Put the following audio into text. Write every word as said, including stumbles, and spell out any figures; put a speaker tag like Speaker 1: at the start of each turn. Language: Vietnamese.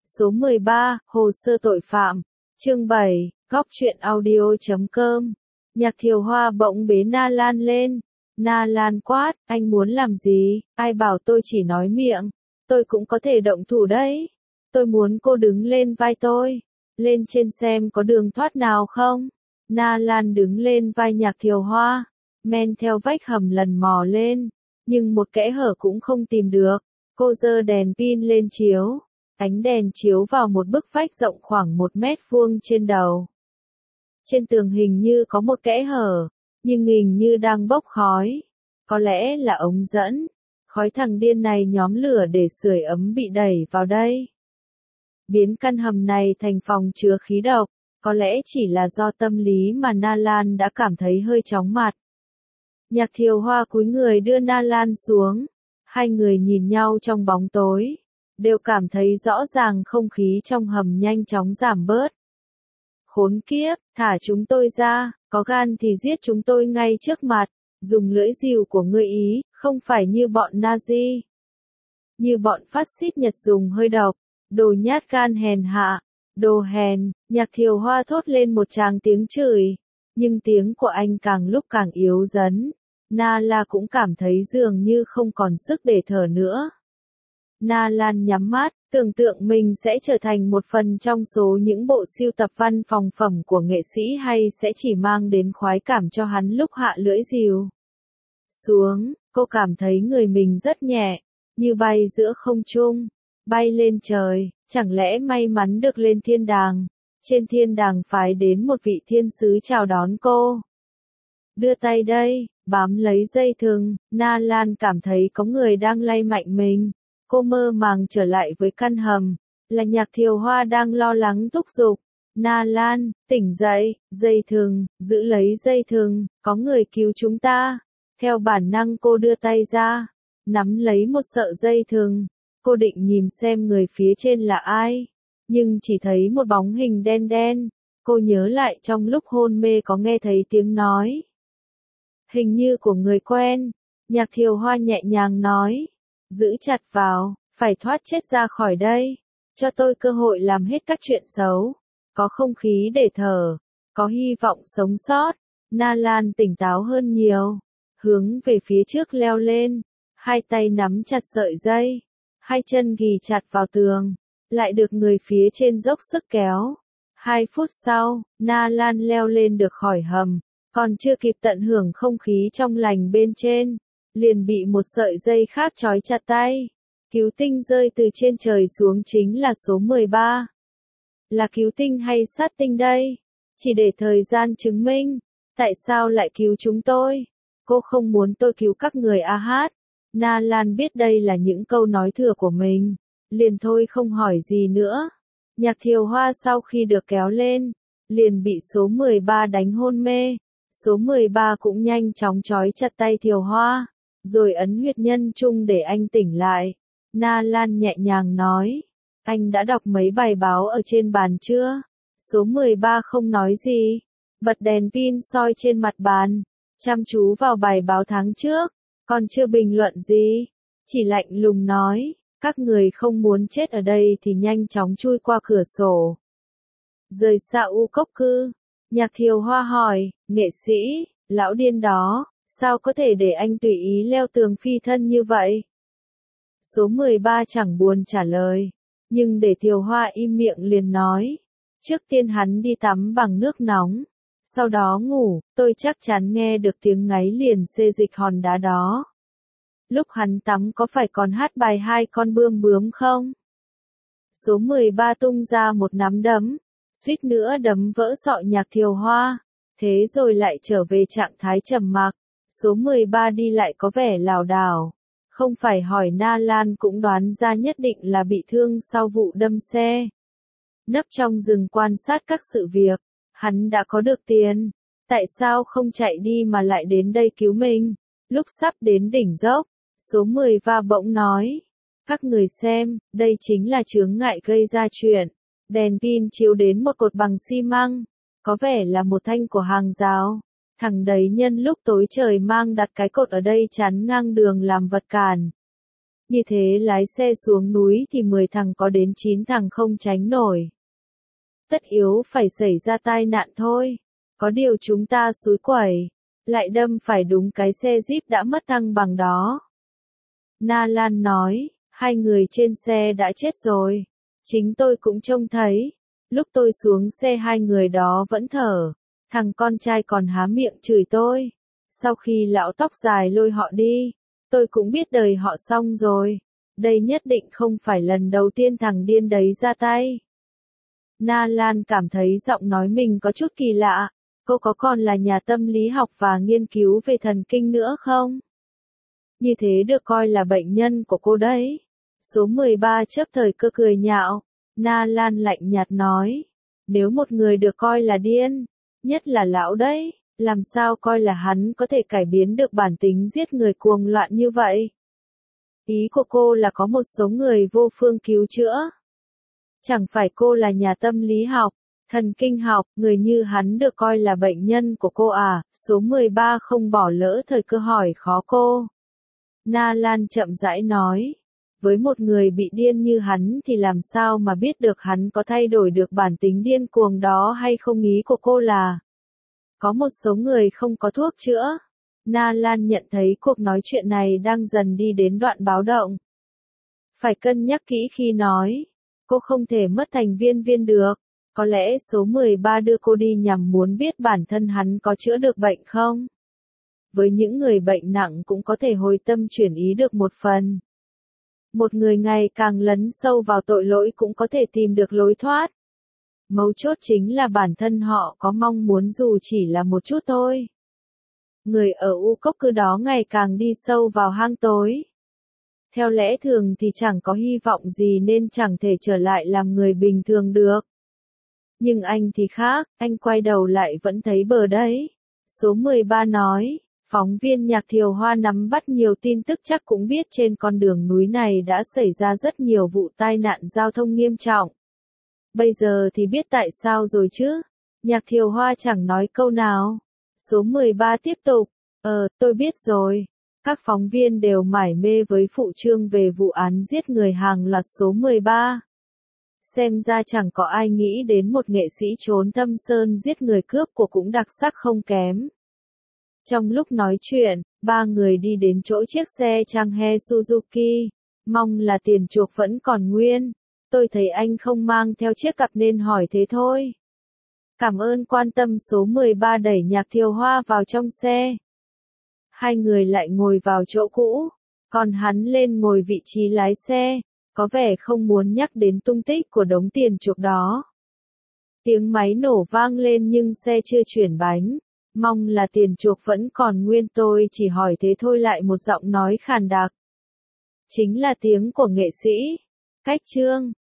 Speaker 1: Số mười ba, Hồ sơ tội phạm. Chương bảy, góc truyện audio chấm com. Nhạc Thiều Hoa bỗng bế Na Lan lên. Na Lan quát, anh muốn làm gì? Ai bảo tôi chỉ nói miệng? Tôi cũng có thể động thủ đấy. Tôi muốn cô đứng lên vai tôi. Lên trên xem có đường thoát nào không? Na Lan đứng lên vai Nhạc Thiều Hoa. Men theo vách hầm lần mò lên. Nhưng một kẽ hở cũng không tìm được. Cô giơ đèn pin lên chiếu. Ánh đèn chiếu vào một bức vách rộng khoảng một mét vuông trên đầu. Trên tường hình như có một kẽ hở, nhưng hình như đang bốc khói. Có lẽ là ống dẫn. Khói thằng điên này nhóm lửa để sưởi ấm bị đẩy vào đây. Biến căn hầm này thành phòng chứa khí độc. Có lẽ chỉ là do tâm lý mà Na Lan đã cảm thấy hơi chóng mặt. Nhạc Thiều Hoa cúi người đưa Na Lan xuống. Hai người nhìn nhau trong bóng tối. Đều cảm thấy rõ ràng không khí trong hầm nhanh chóng giảm bớt. Khốn kiếp, thả chúng tôi ra, có gan thì giết chúng tôi ngay trước mặt, dùng lưỡi dìu của ngươi ý, không phải như bọn Nazi. Như bọn phát xít Nhật dùng hơi độc, đồ nhát gan hèn hạ, đồ hèn. Nhạc Thiều Hoa thốt lên một tràng tiếng chửi, nhưng tiếng của anh càng lúc càng yếu dần. Na La cũng cảm thấy dường như không còn sức để thở nữa. Na Lan nhắm mắt, tưởng tượng mình sẽ trở thành một phần trong số những bộ sưu tập văn phòng phẩm của nghệ sĩ hay sẽ chỉ mang đến khoái cảm cho hắn lúc hạ lưỡi dìu xuống. Cô cảm thấy người mình rất nhẹ, như bay giữa không trung, bay lên trời. Chẳng lẽ may mắn được lên thiên đàng? Trên thiên đàng phái đến một vị thiên sứ chào đón cô. Đưa tay đây, bám lấy dây thừng. Na Lan cảm thấy có người đang lay mạnh mình. Cô mơ màng trở lại với căn hầm, là Nhạc Thiều Hoa đang lo lắng thúc giục. Na Lan, tỉnh dậy, dây thừng, giữ lấy dây thừng, có người cứu chúng ta. Theo bản năng cô đưa tay ra, nắm lấy một sợi dây thừng. Cô định nhìn xem người phía trên là ai, nhưng chỉ thấy một bóng hình đen đen. Cô nhớ lại trong lúc hôn mê có nghe thấy tiếng nói. Hình như của người quen. Nhạc Thiều Hoa nhẹ nhàng nói. Giữ chặt vào, phải thoát chết ra khỏi đây. Cho tôi cơ hội làm hết các chuyện xấu. Có không khí để thở. Có hy vọng sống sót. Na Lan tỉnh táo hơn nhiều. Hướng về phía trước leo lên. Hai tay nắm chặt sợi dây. Hai chân ghì chặt vào tường. Lại được người phía trên dốc sức kéo. Hai phút sau, Na Lan leo lên được khỏi hầm. Còn chưa kịp tận hưởng không khí trong lành bên trên. Liền bị một sợi dây khác trói chặt tay. Cứu tinh rơi từ trên trời xuống chính là số mười ba. Là cứu tinh hay sát tinh đây? Chỉ để thời gian chứng minh. Tại sao lại cứu chúng tôi? Cô không muốn tôi cứu các người a hát. Na Lan biết đây là những câu nói thừa của mình. Liền thôi không hỏi gì nữa. Nhạc Thiều Hoa sau khi được kéo lên, liền bị số mười ba đánh hôn mê. Số mười ba cũng nhanh chóng trói chặt tay Thiều Hoa. Rồi ấn huyệt nhân trung để anh tỉnh lại. Na Lan nhẹ nhàng nói. Anh đã đọc mấy bài báo ở trên bàn chưa? Số mười ba không nói gì. Bật đèn pin soi trên mặt bàn. Chăm chú vào bài báo tháng trước. Còn chưa bình luận gì. Chỉ lạnh lùng nói. Các người không muốn chết ở đây thì nhanh chóng chui qua cửa sổ. Rời xa u cốc cư. Nhạc Thiều Hoa hỏi. Nghệ sĩ, lão điên đó. Sao có thể để anh tùy ý leo tường phi thân như vậy? Số mười ba chẳng buồn trả lời. Nhưng để Thiều Hoa im miệng liền nói. Trước tiên hắn đi tắm bằng nước nóng. Sau đó ngủ, tôi chắc chắn nghe được tiếng ngáy liền xê dịch hòn đá đó. Lúc hắn tắm có phải còn hát bài hai con bươm bướm không? Số mười ba tung ra một nắm đấm. Suýt nữa đấm vỡ sọ Nhạc Thiều Hoa. Thế rồi lại trở về trạng thái trầm mặc. Số mười ba đi lại có vẻ lảo đảo. Không phải hỏi Na Lan cũng đoán ra nhất định là bị thương sau vụ đâm xe. Nấp trong rừng quan sát các sự việc. Hắn đã có được tiền. Tại sao không chạy đi mà lại đến đây cứu mình? Lúc sắp đến đỉnh dốc, số mười ba bỗng nói. Các người xem, đây chính là chướng ngại gây ra chuyện. Đèn pin chiếu đến một cột bằng xi măng. Có vẻ là một thanh của hàng rào. Thằng đấy nhân lúc tối trời mang đặt cái cột ở đây chắn ngang đường làm vật cản. Như thế lái xe xuống núi thì mười thằng có đến chín thằng không tránh nổi. Tất yếu phải xảy ra tai nạn thôi. Có điều chúng ta xúi quẩy, lại đâm phải đúng cái xe Jeep đã mất thăng bằng đó. Na Lan nói, hai người trên xe đã chết rồi. Chính tôi cũng trông thấy. Lúc tôi xuống xe hai người đó vẫn thở. Thằng con trai còn há miệng chửi tôi. Sau khi lão tóc dài lôi họ đi, tôi cũng biết đời họ xong rồi. Đây nhất định không phải lần đầu tiên thằng điên đấy ra tay. Na Lan cảm thấy giọng nói mình có chút kỳ lạ. Cô có còn là nhà tâm lý học và nghiên cứu về thần kinh nữa không? Như thế được coi là bệnh nhân của cô đấy. Số mười ba chớp thời cơ cười nhạo. Na Lan lạnh nhạt nói. Nếu một người được coi là điên, nhất là lão đấy, làm sao coi là hắn có thể cải biến được bản tính giết người cuồng loạn như vậy? Ý của cô là có một số người vô phương cứu chữa. Chẳng phải cô là nhà tâm lý học, thần kinh học, người như hắn được coi là bệnh nhân của cô à? Số mười ba không bỏ lỡ thời cơ hỏi khó cô. Na Lan chậm rãi nói. Với một người bị điên như hắn thì làm sao mà biết được hắn có thay đổi được bản tính điên cuồng đó hay không? Ý của cô là có một số người không có thuốc chữa. Na Lan nhận thấy cuộc nói chuyện này đang dần đi đến đoạn báo động. Phải cân nhắc kỹ khi nói. Cô không thể mất thành viên viên được. Có lẽ số mười ba đưa cô đi nhằm muốn biết bản thân hắn có chữa được bệnh không? Với những người bệnh nặng cũng có thể hồi tâm chuyển ý được một phần. Một người ngày càng lấn sâu vào tội lỗi cũng có thể tìm được lối thoát. Mấu chốt chính là bản thân họ có mong muốn dù chỉ là một chút thôi. Người ở U Cốc cứ đó ngày càng đi sâu vào hang tối. Theo lẽ thường thì chẳng có hy vọng gì nên chẳng thể trở lại làm người bình thường được. Nhưng anh thì khác, anh quay đầu lại vẫn thấy bờ đấy. Số mười ba nói, phóng viên Nhạc Thiều Hoa nắm bắt nhiều tin tức chắc cũng biết trên con đường núi này đã xảy ra rất nhiều vụ tai nạn giao thông nghiêm trọng. Bây giờ thì biết tại sao rồi chứ? Nhạc Thiều Hoa chẳng nói câu nào. Số mười ba tiếp tục, ờ, tôi biết rồi. Các phóng viên đều mải mê với phụ chương về vụ án giết người hàng loạt số mười ba. Xem ra chẳng có ai nghĩ đến một nghệ sĩ trốn thâm sơn giết người cướp của cũng đặc sắc không kém. Trong lúc nói chuyện, ba người đi đến chỗ chiếc xe Changhe Suzuki. Mong là tiền chuộc vẫn còn nguyên. Tôi thấy anh không mang theo chiếc cặp nên hỏi thế thôi. Cảm ơn quan tâm. Số mười ba đẩy Nhạc Thiều Hoa vào trong xe. Hai người lại ngồi vào chỗ cũ. Còn hắn lên ngồi vị trí lái xe. Có vẻ không muốn nhắc đến tung tích của đống tiền chuộc đó. Tiếng máy nổ vang lên nhưng xe chưa chuyển bánh. Mong là tiền chuộc vẫn còn nguyên. Tôi chỉ hỏi thế thôi. Lại một giọng nói khàn đặc. Chính là tiếng của nghệ sĩ. Cách Trương.